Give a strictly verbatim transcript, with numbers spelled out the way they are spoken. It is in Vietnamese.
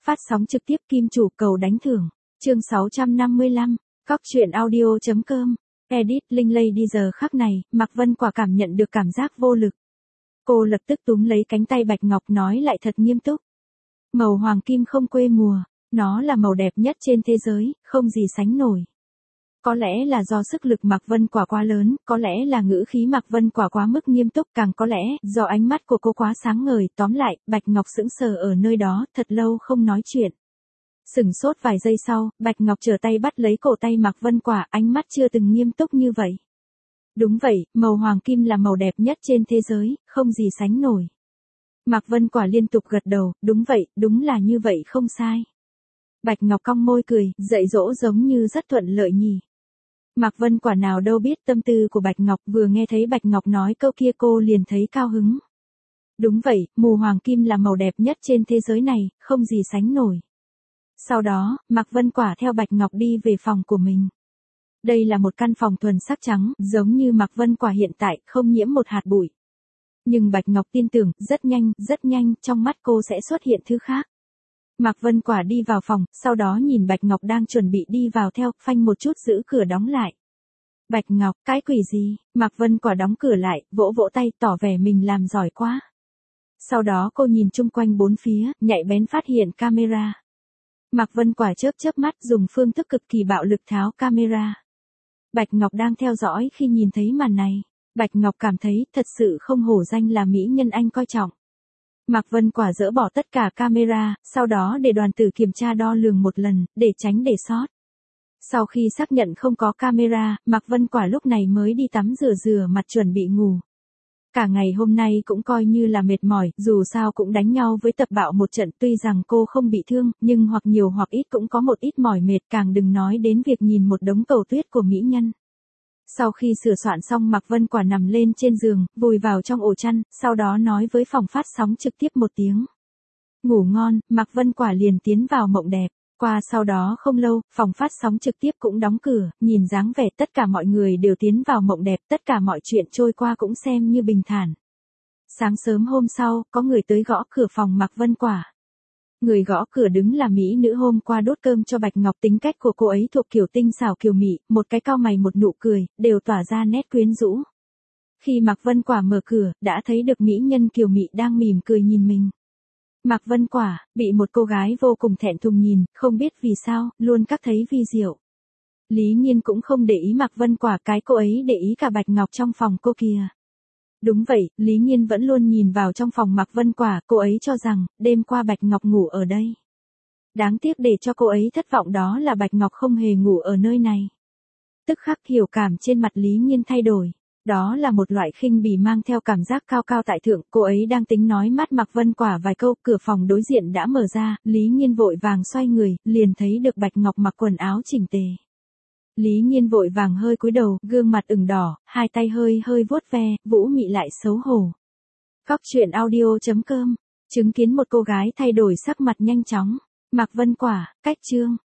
phát sóng trực tiếp Kim Chủ cầu đánh thưởng. Chương sáu trăm năm mươi lăm, Cóc truyện audio chấm com. Edit Linh Lây đi giờ khắc này, Mạc Vân Quả cảm nhận được cảm giác vô lực. Cô lập tức túm lấy cánh tay Bạch Ngọc nói lại thật nghiêm túc. Màu hoàng kim không quê mùa, nó là màu đẹp nhất trên thế giới, không gì sánh nổi. Có lẽ là do sức lực Mạc Vân Quả quá lớn, có lẽ là ngữ khí Mạc Vân Quả quá mức nghiêm túc, càng có lẽ do ánh mắt của cô quá sáng ngời. Tóm lại, Bạch Ngọc sững sờ ở nơi đó, thật lâu không nói chuyện. Sửng sốt vài giây sau, Bạch Ngọc trở tay bắt lấy cổ tay Mạc Vân Quả, ánh mắt chưa từng nghiêm túc như vậy. Đúng vậy, màu hoàng kim là màu đẹp nhất trên thế giới, không gì sánh nổi. Mạc Vân Quả liên tục gật đầu, đúng vậy, đúng là như vậy không sai. Bạch Ngọc cong môi cười, dạy dỗ giống như rất thuận lợi nhỉ. Mạc Vân Quả nào đâu biết tâm tư của Bạch Ngọc, vừa nghe thấy Bạch Ngọc nói câu kia cô liền thấy cao hứng. Đúng vậy, màu hoàng kim là màu đẹp nhất trên thế giới này, không gì sánh nổi. Sau đó, Mạc Vân Quả theo Bạch Ngọc đi về phòng của mình. Đây là một căn phòng thuần sắc trắng, giống như Mạc Vân Quả hiện tại, không nhiễm một hạt bụi. Nhưng Bạch Ngọc tin tưởng, rất nhanh, rất nhanh, trong mắt cô sẽ xuất hiện thứ khác. Mạc Vân Quả đi vào phòng, sau đó nhìn Bạch Ngọc đang chuẩn bị đi vào theo, phanh một chút giữ cửa đóng lại. Bạch Ngọc, cái quỷ gì? Mạc Vân Quả đóng cửa lại, vỗ vỗ tay, tỏ vẻ mình làm giỏi quá. Sau đó cô nhìn chung quanh bốn phía, nhạy bén phát hiện camera. Mạc Vân Quả chớp chớp mắt dùng phương thức cực kỳ bạo lực tháo camera. Bạch Ngọc đang theo dõi khi nhìn thấy màn này. Bạch Ngọc cảm thấy thật sự không hổ danh là mỹ nhân anh coi trọng. Mạc Vân Quả dỡ bỏ tất cả camera, sau đó để đoàn tử kiểm tra đo lường một lần, để tránh để sót. Sau khi xác nhận không có camera, Mạc Vân Quả lúc này mới đi tắm rửa rửa mặt chuẩn bị ngủ. Cả ngày hôm nay cũng coi như là mệt mỏi, dù sao cũng đánh nhau với Tập Bạo một trận, tuy rằng cô không bị thương, nhưng hoặc nhiều hoặc ít cũng có một ít mỏi mệt, càng đừng nói đến việc nhìn một đống cầu tuyết của mỹ nhân. Sau khi sửa soạn xong, Mạc Vân Quả nằm lên trên giường, vùi vào trong ổ chăn, sau đó nói với phòng phát sóng trực tiếp một tiếng. Ngủ ngon, Mạc Vân Quả liền tiến vào mộng đẹp. Qua sau đó không lâu, phòng phát sóng trực tiếp cũng đóng cửa, nhìn dáng vẻ tất cả mọi người đều tiến vào mộng đẹp, tất cả mọi chuyện trôi qua cũng xem như bình thản. Sáng sớm hôm sau, có người tới gõ cửa phòng Mạc Vân Quả. Người gõ cửa đứng là mỹ nữ hôm qua đốt cơm cho Bạch Ngọc, tính cách của cô ấy thuộc kiểu tinh xảo kiều mị, một cái cau mày một nụ cười, đều tỏa ra nét quyến rũ. Khi Mạc Vân Quả mở cửa, đã thấy được mỹ nhân kiều mị đang mỉm cười nhìn mình. Mạc Vân Quả, bị một cô gái vô cùng thẹn thùng nhìn, không biết vì sao, luôn các thấy vi diệu. Lý Nhiên cũng không để ý Mạc Vân Quả, cái cô ấy để ý cả Bạch Ngọc trong phòng cô kìa. Đúng vậy, Lý Nhiên vẫn luôn nhìn vào trong phòng Mạc Vân Quả, cô ấy cho rằng, đêm qua Bạch Ngọc ngủ ở đây. Đáng tiếc để cho cô ấy thất vọng đó là Bạch Ngọc không hề ngủ ở nơi này. Tức khắc hiểu cảm trên mặt Lý Nhiên thay đổi. Đó là một loại khinh bỉ mang theo cảm giác cao cao tại thượng, cô ấy đang tính nói mát Mạc Vân Quả vài câu, cửa phòng đối diện đã mở ra, Lý Nhiên vội vàng xoay người, liền thấy được Bạch Ngọc mặc quần áo chỉnh tề. Lý Nhiên vội vàng hơi cúi đầu, gương mặt ửng đỏ, hai tay hơi hơi vuốt ve, vũ mị lại xấu hổ. Cóc truyện audio chấm com, chứng kiến một cô gái thay đổi sắc mặt nhanh chóng. Mạc Vân Quả, cách chương.